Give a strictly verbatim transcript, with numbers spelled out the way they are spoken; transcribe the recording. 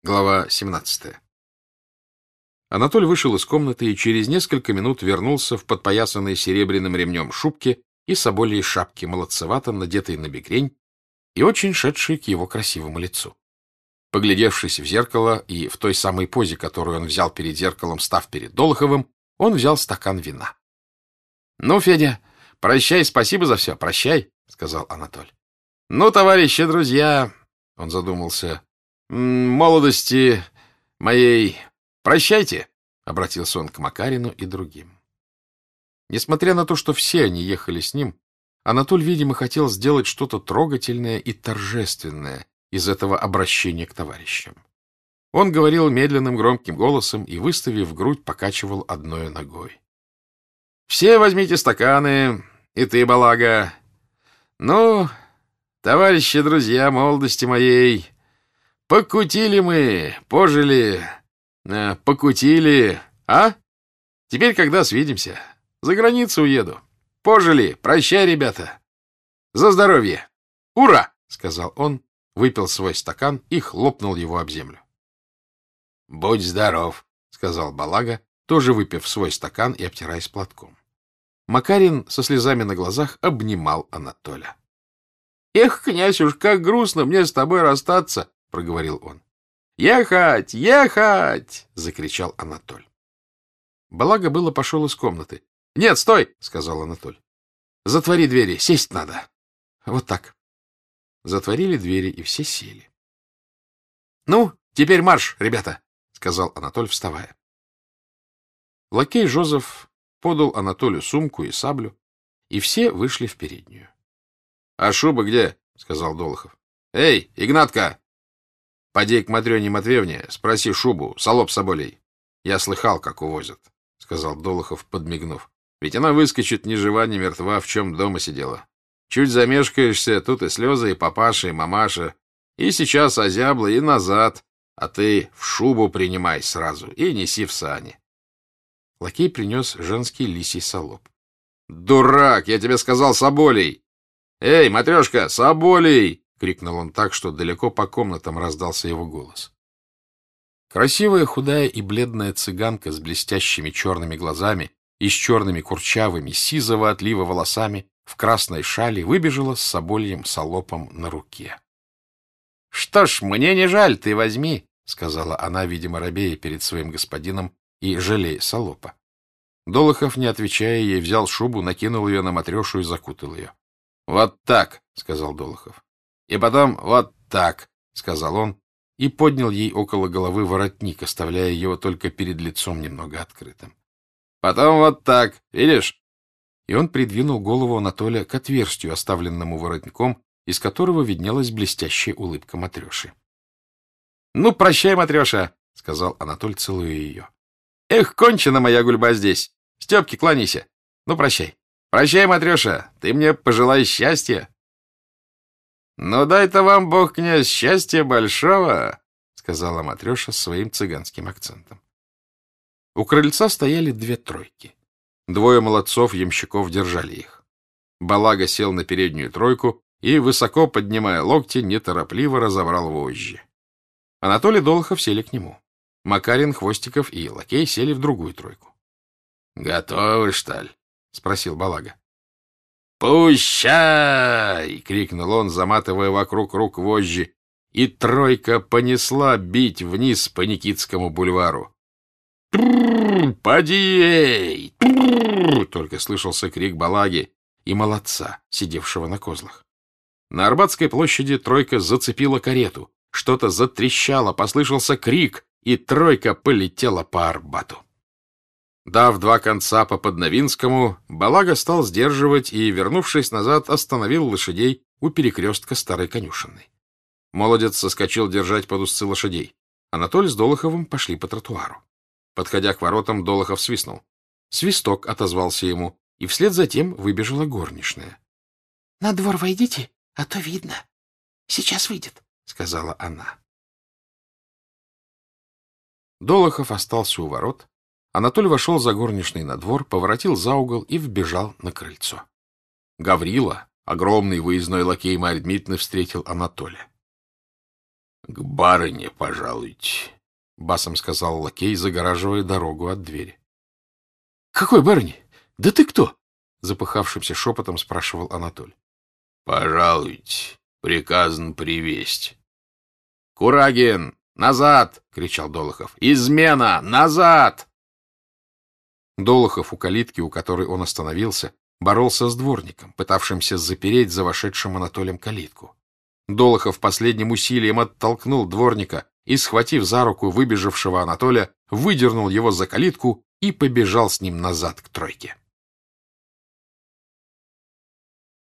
Глава семнадцатая. Анатоль вышел из комнаты и через несколько минут вернулся в подпоясанной серебряным ремнем шубке и соболей шапке, молодцевато надетой на бекрень и очень шедшей к его красивому лицу. Поглядевшись в зеркало и в той самой позе, которую он взял перед зеркалом, став перед Долоховым, он взял стакан вина. — Ну, Федя, прощай, спасибо за все, прощай, — сказал Анатоль. — Ну, товарищи, друзья, — он задумался, — молодости моей, прощайте, — обратился он к Макарину и другим. Несмотря на то, что все они ехали с ним, Анатоль, видимо, хотел сделать что-то трогательное и торжественное из этого обращения к товарищам. Он говорил медленным громким голосом и, выставив грудь, покачивал одной ногой. — Все возьмите стаканы, и ты, Балага. Ну, товарищи, друзья молодости моей, покутили мы, пожили, э, покутили, а? Теперь когда свидимся? За границу уеду. Пожили, прощай, ребята. За здоровье. Ура! — сказал он, выпил свой стакан и хлопнул его об землю. — Будь здоров, — сказал Балага, тоже выпив свой стакан и обтираясь платком. Макарин со слезами на глазах обнимал Анатоля. — Эх, князь, уж как грустно мне с тобой расстаться, — проговорил он. — Ехать, ехать! — закричал Анатоль. Балага было пошел из комнаты. — Нет, стой! — сказал Анатоль. — Затвори двери, сесть надо. Вот так. Затворили двери, и все сели. — Ну, теперь марш, ребята! — сказал Анатоль, вставая. Лакей Жозеф подал Анатолию сумку и саблю, и все вышли в переднюю. — А шуба где? — сказал Долохов. — Эй, Игнатка! Поди к Матрёне Матвеевне, спроси шубу, салоп соболей. Я слыхал, как увозят, — сказал Долохов, подмигнув. — Ведь она выскочит ни жива, ни мертва, в чем дома сидела. Чуть замешкаешься, тут и слезы, и папаша, и мамаша. И сейчас озябла, и назад. А ты в шубу принимай сразу и неси в сани. Лакей принес женский лисий салоп. — Дурак! Я тебе сказал, соболей! Эй, Матрёшка, соболей! — крикнул он так, что далеко по комнатам раздался его голос. Красивая, худая и бледная цыганка с блестящими черными глазами и с черными курчавыми сизого отлива волосами в красной шали выбежала с собольем салопом на руке. — Что ж, мне не жаль, ты возьми, — сказала она, видимо, робея перед своим господином и жалея салопа. Долохов, не отвечая ей, взял шубу, накинул ее на Матрёшу и закутал ее. — Вот так, — сказал Долохов. — И потом вот так, — сказал он, и поднял ей около головы воротник, оставляя его только перед лицом немного открытым. — Потом вот так, видишь? И он придвинул голову Анатолия к отверстию, оставленному воротником, из которого виднелась блестящая улыбка Матрёши. — Ну, прощай, Матрёша, — сказал Анатоль, целуя ее. — Эх, кончена моя гульба здесь. Стёпке кланяйся. Ну, прощай. Прощай, Матрёша, ты мне пожелай счастья. — Ну, дай-то вам, бог, князь, счастья большого, — сказала Матрёша своим цыганским акцентом. У крыльца стояли две тройки. Двое молодцов-ямщиков держали их. Балага сел на переднюю тройку и, высоко поднимая локти, неторопливо разобрал вожжи. Анатолий Долохов сели к нему. Макарин, Хвостиков и лакей сели в другую тройку. — Готовы, что ли? — спросил Балага. — Пущай! — крикнул он, заматывая вокруг рук вожжи, и тройка понесла бить вниз по Никитскому бульвару. — Трррр! Поди ей! Трррр! Только слышался крик Балаги и молодца, сидевшего на козлах. На Арбатской площади тройка зацепила карету. Что-то затрещало, послышался крик, и тройка полетела по Арбату. Дав два конца по Подновинскому, Балага стал сдерживать и, вернувшись назад, остановил лошадей у перекрестка старой конюшенной. Молодец соскочил держать под узцы лошадей. Анатолий с Долоховым пошли по тротуару. Подходя к воротам, Долохов свистнул. Свисток отозвался ему, и вслед за тем выбежала горничная. — На двор войдите, а то видно. Сейчас выйдет, — сказала она. Долохов остался у ворот. Анатолий вошел за горничной на двор, поворотил за угол и вбежал на крыльцо. Гаврила, огромный выездной лакей Марьи Дмитриевны, встретил Анатолия. — К барыне пожалуйте, — басом сказал лакей, загораживая дорогу от двери. — Какой барыне? Да ты кто? — запыхавшимся шепотом спрашивал Анатоль. — Пожалуйте, приказан привесть. — Курагин, назад! — кричал Долохов. — Измена! Назад! Долохов у калитки, у которой он остановился, боролся с дворником, пытавшимся запереть за вошедшим Анатолием калитку. Долохов последним усилием оттолкнул дворника и, схватив за руку выбежавшего Анатолия, выдернул его за калитку и побежал с ним назад к тройке.